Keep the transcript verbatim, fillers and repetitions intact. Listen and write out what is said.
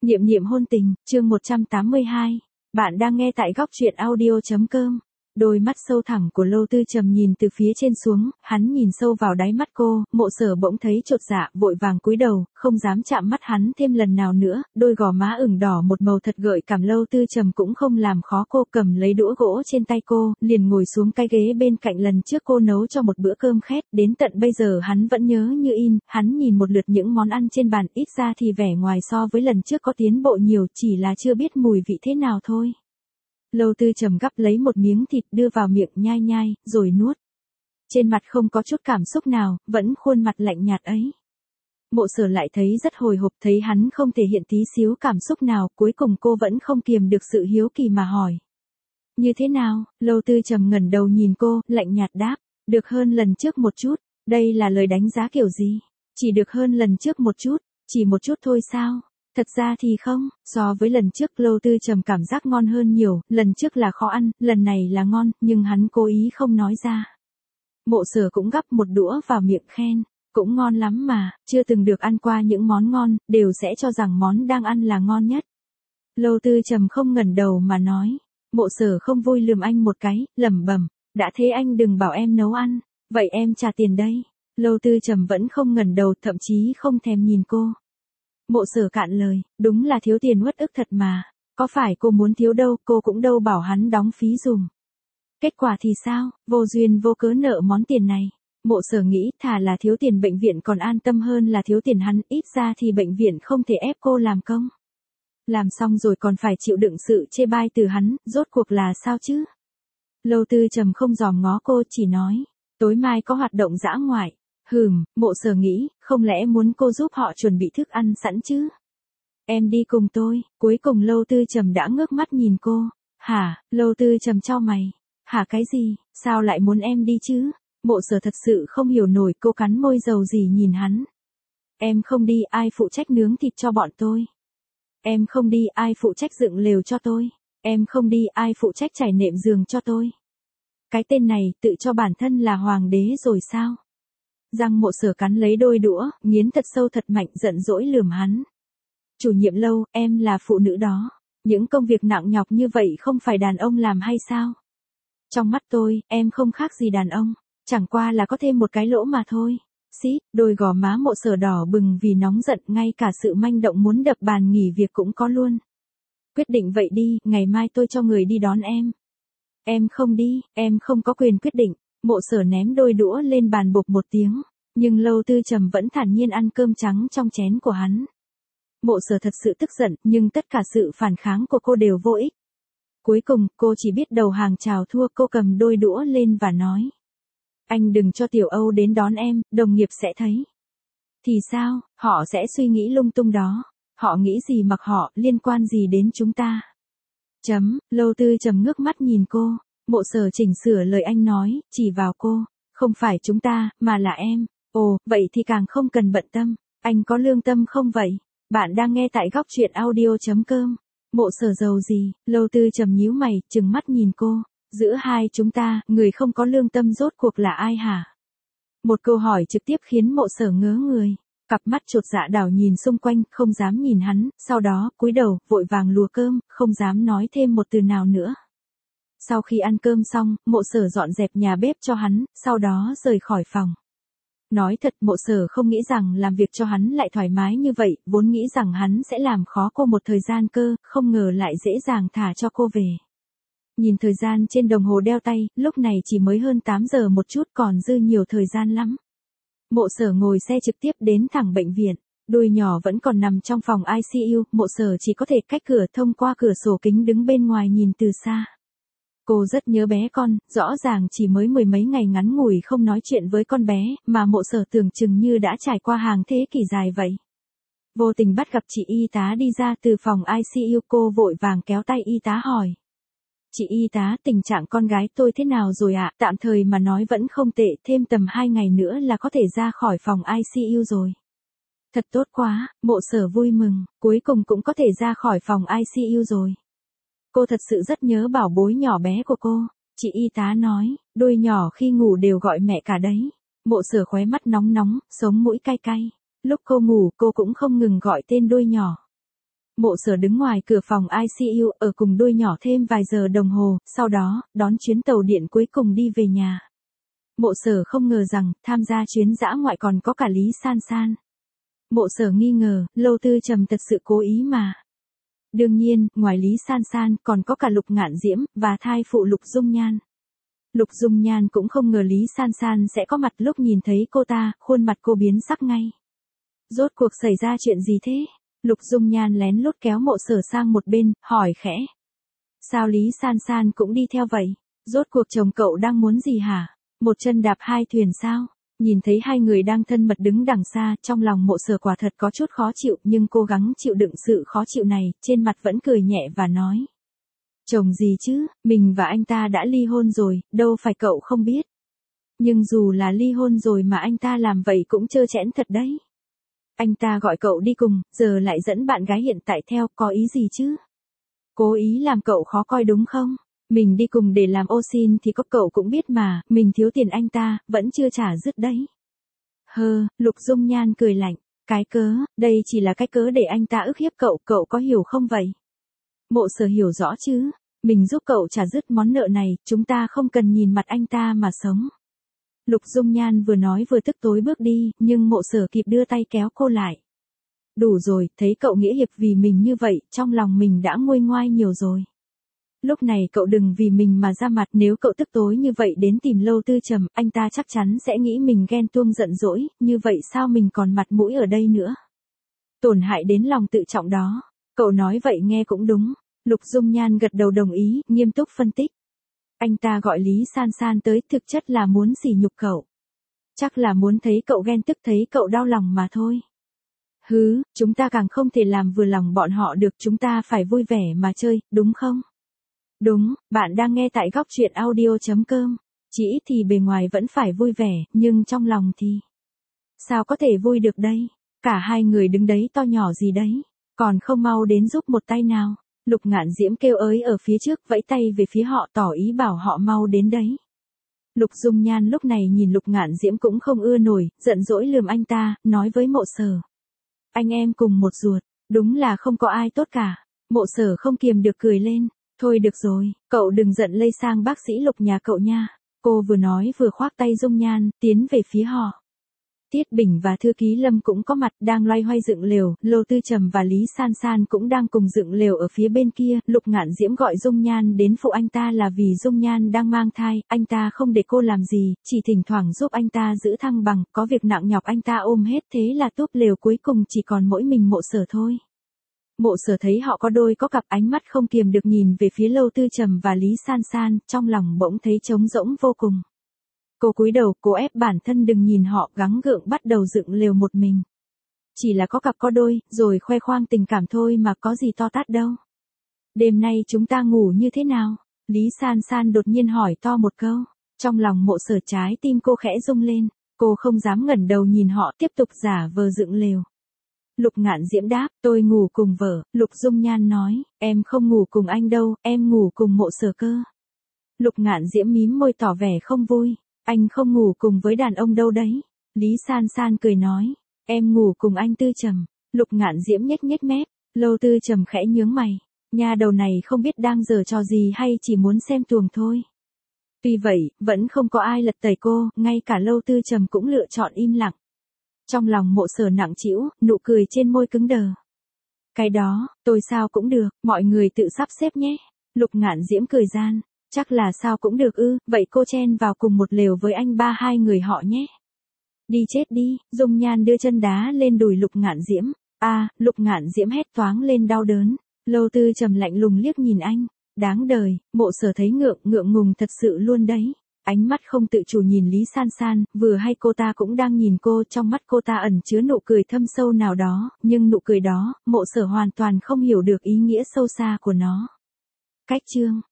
Niệm niệm hôn tình, chương một trăm tám mươi hai. Bạn đang nghe tại góc truyện audio chấm com. Đôi mắt sâu thẳm của Lô Tư Trầm nhìn từ phía trên xuống, hắn nhìn sâu vào đáy mắt cô, Mộ Sở bỗng thấy chột dạ, vội vàng cúi đầu, không dám chạm mắt hắn thêm lần nào nữa, đôi gò má ửng đỏ một màu thật gợi cảm. Lô Tư Trầm cũng không làm khó cô, cầm lấy đũa gỗ trên tay cô, liền ngồi xuống cái ghế bên cạnh lần trước cô nấu cho một bữa cơm khét, đến tận bây giờ hắn vẫn nhớ như in. Hắn nhìn một lượt những món ăn trên bàn, ít ra thì vẻ ngoài so với lần trước có tiến bộ nhiều, chỉ là chưa biết mùi vị thế nào thôi. Lô Tư Trầm gắp lấy một miếng thịt đưa vào miệng nhai nhai, rồi nuốt. Trên mặt không có chút cảm xúc nào, vẫn khuôn mặt lạnh nhạt ấy. Mộ Sở lại thấy rất hồi hộp, thấy hắn không thể hiện tí xíu cảm xúc nào, cuối cùng cô vẫn không kiềm được sự hiếu kỳ mà hỏi. Như thế nào? Lô Tư Trầm ngẩng đầu nhìn cô, lạnh nhạt đáp, được hơn lần trước một chút. Đây là lời đánh giá kiểu gì? Chỉ được hơn lần trước một chút, chỉ một chút thôi sao? Thật ra thì không, so với lần trước Lô Tư Trầm cảm giác ngon hơn nhiều, lần trước là khó ăn, lần này là ngon, nhưng hắn cố ý không nói ra. Mộ Sở cũng gắp một đũa vào miệng khen, cũng ngon lắm mà, chưa từng được ăn qua những món ngon, đều sẽ cho rằng món đang ăn là ngon nhất. Lô Tư Trầm không ngẩng đầu mà nói, Mộ Sở không vui lườm anh một cái, lẩm bẩm, đã thế anh đừng bảo em nấu ăn, vậy em trả tiền đây. Lô Tư Trầm vẫn không ngẩng đầu, thậm chí không thèm nhìn cô. Mộ Sở cạn lời, đúng là thiếu tiền uất ức thật mà, có phải cô muốn thiếu đâu, cô cũng đâu bảo hắn đóng phí dùm. Kết quả thì sao, vô duyên vô cớ nợ món tiền này. Mộ Sở nghĩ thà là thiếu tiền bệnh viện còn an tâm hơn là thiếu tiền hắn, ít ra thì bệnh viện không thể ép cô làm công. Làm xong rồi còn phải chịu đựng sự chê bai từ hắn, rốt cuộc là sao chứ? Lô Tư Trầm không dòm ngó cô, chỉ nói, tối mai có hoạt động dã ngoại. Hừm, Mộ Sở nghĩ, không lẽ muốn cô giúp họ chuẩn bị thức ăn sẵn chứ? Em đi cùng tôi. Cuối cùng Lô Tư Trầm đã ngước mắt nhìn cô. Hả? Lô Tư Trầm chau mày. Hả cái gì? Sao lại muốn em đi chứ? Mộ Sở thật sự không hiểu nổi, cô cắn môi dầu dỉ nhìn hắn. Em không đi, ai phụ trách nướng thịt cho bọn tôi? Em không đi, ai phụ trách dựng lều cho tôi? Em không đi, ai phụ trách trải nệm giường cho tôi? Cái tên này tự cho bản thân là hoàng đế rồi sao? Răng Mộ Sở cắn lấy đôi đũa, nghiến thật sâu thật mạnh, giận dỗi lườm hắn. Chủ nhiệm Lâu, em là phụ nữ đó. Những công việc nặng nhọc như vậy không phải đàn ông làm hay sao? Trong mắt tôi, em không khác gì đàn ông. Chẳng qua là có thêm một cái lỗ mà thôi. Xít, đôi gò má Mộ Sở đỏ bừng vì nóng giận, ngay cả sự manh động muốn đập bàn nghỉ việc cũng có luôn. Quyết định vậy đi, ngày mai tôi cho người đi đón em. Em không đi, em không có quyền quyết định. Mộ Sở ném đôi đũa lên bàn bộp một tiếng, nhưng Lô Tư Trầm vẫn thản nhiên ăn cơm trắng trong chén của hắn. Mộ Sở thật sự tức giận, nhưng tất cả sự phản kháng của cô đều vô ích. Cuối cùng, cô chỉ biết đầu hàng chào thua, cô cầm đôi đũa lên và nói. Anh đừng cho Tiểu Âu đến đón em, đồng nghiệp sẽ thấy. Thì sao, họ sẽ suy nghĩ lung tung đó. Họ nghĩ gì mặc họ, liên quan gì đến chúng ta. Chấm, Lô Tư Trầm ngước mắt nhìn cô. Mộ Sở chỉnh sửa lời anh nói, chỉ vào cô. Không phải chúng ta, mà là em. Ồ, vậy thì càng không cần bận tâm. Anh có lương tâm không vậy? Bạn đang nghe tại góc truyện audio chấm com. Mộ Sở giàu gì? Lô Tư Trầm nhíu mày, trừng mắt nhìn cô. Giữa hai chúng ta, người không có lương tâm rốt cuộc là ai hả? Một câu hỏi trực tiếp khiến Mộ Sở ngớ người. Cặp mắt chột dạ đảo nhìn xung quanh, không dám nhìn hắn, sau đó, cúi đầu, vội vàng lùa cơm, không dám nói thêm một từ nào nữa. Sau khi ăn cơm xong, Mộ Sở dọn dẹp nhà bếp cho hắn, sau đó rời khỏi phòng. Nói thật, Mộ Sở không nghĩ rằng làm việc cho hắn lại thoải mái như vậy, vốn nghĩ rằng hắn sẽ làm khó cô một thời gian cơ, không ngờ lại dễ dàng thả cho cô về. Nhìn thời gian trên đồng hồ đeo tay, lúc này chỉ mới hơn tám giờ một chút, còn dư nhiều thời gian lắm. Mộ Sở ngồi xe trực tiếp đến thẳng bệnh viện. Đôi nhỏ vẫn còn nằm trong phòng i xê u, Mộ Sở chỉ có thể cách cửa thông qua cửa sổ kính đứng bên ngoài nhìn từ xa. Cô rất nhớ bé con, rõ ràng chỉ mới mười mấy ngày ngắn ngủi không nói chuyện với con bé, mà Mộ Sở tưởng chừng như đã trải qua hàng thế kỷ dài vậy. Vô tình bắt gặp chị y tá đi ra từ phòng i xê u, cô vội vàng kéo tay y tá hỏi. Chị y tá, tình trạng con gái tôi thế nào rồi ạ? À? Tạm thời mà nói vẫn không tệ, thêm tầm hai ngày nữa là có thể ra khỏi phòng i xê u rồi. Thật tốt quá, Mộ Sở vui mừng, cuối cùng cũng có thể ra khỏi phòng i xê u rồi. Cô thật sự rất nhớ bảo bối nhỏ bé của cô. Chị y tá nói, đôi nhỏ khi ngủ đều gọi mẹ cả đấy. Mộ Sở khóe mắt nóng nóng, sống mũi cay cay. Lúc cô ngủ, cô cũng không ngừng gọi tên đôi nhỏ. Mộ Sở đứng ngoài cửa phòng i xê u ở cùng đôi nhỏ thêm vài giờ đồng hồ, sau đó, đón chuyến tàu điện cuối cùng đi về nhà. Mộ Sở không ngờ rằng, tham gia chuyến dã ngoại còn có cả Lý San San. Mộ Sở nghi ngờ, Lâu Tư Trầm thật sự cố ý mà. Đương nhiên, ngoài Lý San San, còn có cả Lục Ngạn Diễm, và thai phụ Lục Dung Nhan. Lục Dung Nhan cũng không ngờ Lý San San sẽ có mặt lúc nhìn thấy cô ta, khuôn mặt cô biến sắc ngay. Rốt cuộc xảy ra chuyện gì thế? Lục Dung Nhan lén lút kéo Mộ Sở sang một bên, hỏi khẽ. Sao Lý San San cũng đi theo vậy? Rốt cuộc chồng cậu đang muốn gì hả? Một chân đạp hai thuyền sao? Nhìn thấy hai người đang thân mật đứng đằng xa, trong lòng Mộ Sở quả thật có chút khó chịu, nhưng cố gắng chịu đựng sự khó chịu này, trên mặt vẫn cười nhẹ và nói. Chồng gì chứ, mình và anh ta đã ly hôn rồi, đâu phải cậu không biết. Nhưng dù là ly hôn rồi mà anh ta làm vậy cũng trơ trẽn thật đấy. Anh ta gọi cậu đi cùng, giờ lại dẫn bạn gái hiện tại theo, có ý gì chứ? Cố ý làm cậu khó coi đúng không? Mình đi cùng để làm ô xin thì có cậu cũng biết mà, mình thiếu tiền anh ta, vẫn chưa trả dứt đấy. Hơ, Lục Dung Nhan cười lạnh, cái cớ, đây chỉ là cái cớ để anh ta ức hiếp cậu, cậu có hiểu không vậy? Mộ Sở hiểu rõ chứ, mình giúp cậu trả dứt món nợ này, chúng ta không cần nhìn mặt anh ta mà sống. Lục Dung Nhan vừa nói vừa tức tối bước đi, nhưng Mộ Sở kịp đưa tay kéo cô lại. Đủ rồi, thấy cậu nghĩa hiệp vì mình như vậy, trong lòng mình đã nguôi ngoai nhiều rồi. Lúc này cậu đừng vì mình mà ra mặt, nếu cậu tức tối như vậy đến tìm Lâu Tư Trầm, anh ta chắc chắn sẽ nghĩ mình ghen tuông giận dỗi, như vậy sao mình còn mặt mũi ở đây nữa. Tổn hại đến lòng tự trọng đó. Cậu nói vậy nghe cũng đúng. Lục Dung Nhan gật đầu đồng ý, nghiêm túc phân tích. Anh ta gọi Lý San San tới thực chất là muốn sỉ nhục cậu. Chắc là muốn thấy cậu ghen tức, thấy cậu đau lòng mà thôi. Hứ, chúng ta càng không thể làm vừa lòng bọn họ được, chúng ta phải vui vẻ mà chơi, đúng không? Đúng, bạn đang nghe tại góc truyện audio chấm com. Chỉ ít thì bề ngoài vẫn phải vui vẻ, nhưng trong lòng thì... Sao có thể vui được đây? Cả hai người đứng đấy to nhỏ gì đấy? Còn không mau đến giúp một tay nào? Lục Ngạn Diễm kêu ới ở phía trước, vẫy tay về phía họ tỏ ý bảo họ mau đến đấy. Lục Dung Nhan lúc này nhìn Lục Ngạn Diễm cũng không ưa nổi, giận dỗi lườm anh ta, nói với Mộ Sở. Anh em cùng một ruột, đúng là không có ai tốt cả. Mộ Sở không kiềm được cười lên. Thôi được rồi, cậu đừng giận lây sang bác sĩ Lục nhà cậu nha. Cô vừa nói vừa khoác tay Dung Nhan, tiến về phía họ. Tiết Bình và thư ký Lâm cũng có mặt, đang loay hoay dựng lều, Lô Tư Trầm và Lý San San cũng đang cùng dựng lều ở phía bên kia. Lục Ngạn Diễm gọi Dung Nhan đến phụ anh ta là vì Dung Nhan đang mang thai, anh ta không để cô làm gì, chỉ thỉnh thoảng giúp anh ta giữ thăng bằng, có việc nặng nhọc anh ta ôm hết, thế là túp lều cuối cùng chỉ còn mỗi mình Mộ Sở thôi. Mộ Sở thấy họ có đôi có cặp, ánh mắt không kiềm được nhìn về phía Lâu Tư Trầm và Lý San San, trong lòng bỗng thấy trống rỗng vô cùng. Cô cúi đầu, cố ép bản thân đừng nhìn họ, gắng gượng bắt đầu dựng lều một mình. Chỉ là có cặp có đôi, rồi khoe khoang tình cảm thôi mà có gì to tát đâu. Đêm nay chúng ta ngủ như thế nào? Lý San San đột nhiên hỏi to một câu. Trong lòng Mộ Sở trái tim cô khẽ rung lên, cô không dám ngẩng đầu nhìn họ, tiếp tục giả vờ dựng lều. Lục Ngạn Diễm đáp, tôi ngủ cùng vợ. Lục Dung Nhan nói, em không ngủ cùng anh đâu, em ngủ cùng Mộ Sở cơ. Lục Ngạn Diễm mím môi tỏ vẻ không vui, anh không ngủ cùng với đàn ông đâu đấy. Lý San San cười nói, em ngủ cùng anh Tư Trầm. Lục Ngạn Diễm nhếch nhếch mép, Lâu Tư Trầm khẽ nhướng mày, nha đầu này không biết đang giở trò gì hay chỉ muốn xem tuồng thôi. Tuy vậy, vẫn không có ai lật tẩy cô, ngay cả Lâu Tư Trầm cũng lựa chọn im lặng. Trong lòng Mộ Sở nặng trĩu, nụ cười trên môi cứng đờ. Cái đó, tôi sao cũng được, mọi người tự sắp xếp nhé. Lục Ngạn Diễm cười gian, chắc là sao cũng được ư, vậy cô chen vào cùng một lều với anh ba hai người họ nhé. Đi chết đi, Dung Nhan đưa chân đá lên đùi Lục Ngạn Diễm. A, à, Lục Ngạn Diễm hét toáng lên đau đớn. Lâu Tư Trầm lạnh lùng liếc nhìn anh, đáng đời. Mộ Sở thấy ngượng, ngượng ngùng thật sự luôn đấy. Ánh mắt không tự chủ nhìn Lý San San, vừa hay cô ta cũng đang nhìn cô, trong mắt cô ta ẩn chứa nụ cười thâm sâu nào đó, nhưng nụ cười đó, Mộ Sở hoàn toàn không hiểu được ý nghĩa sâu xa của nó. Cách chương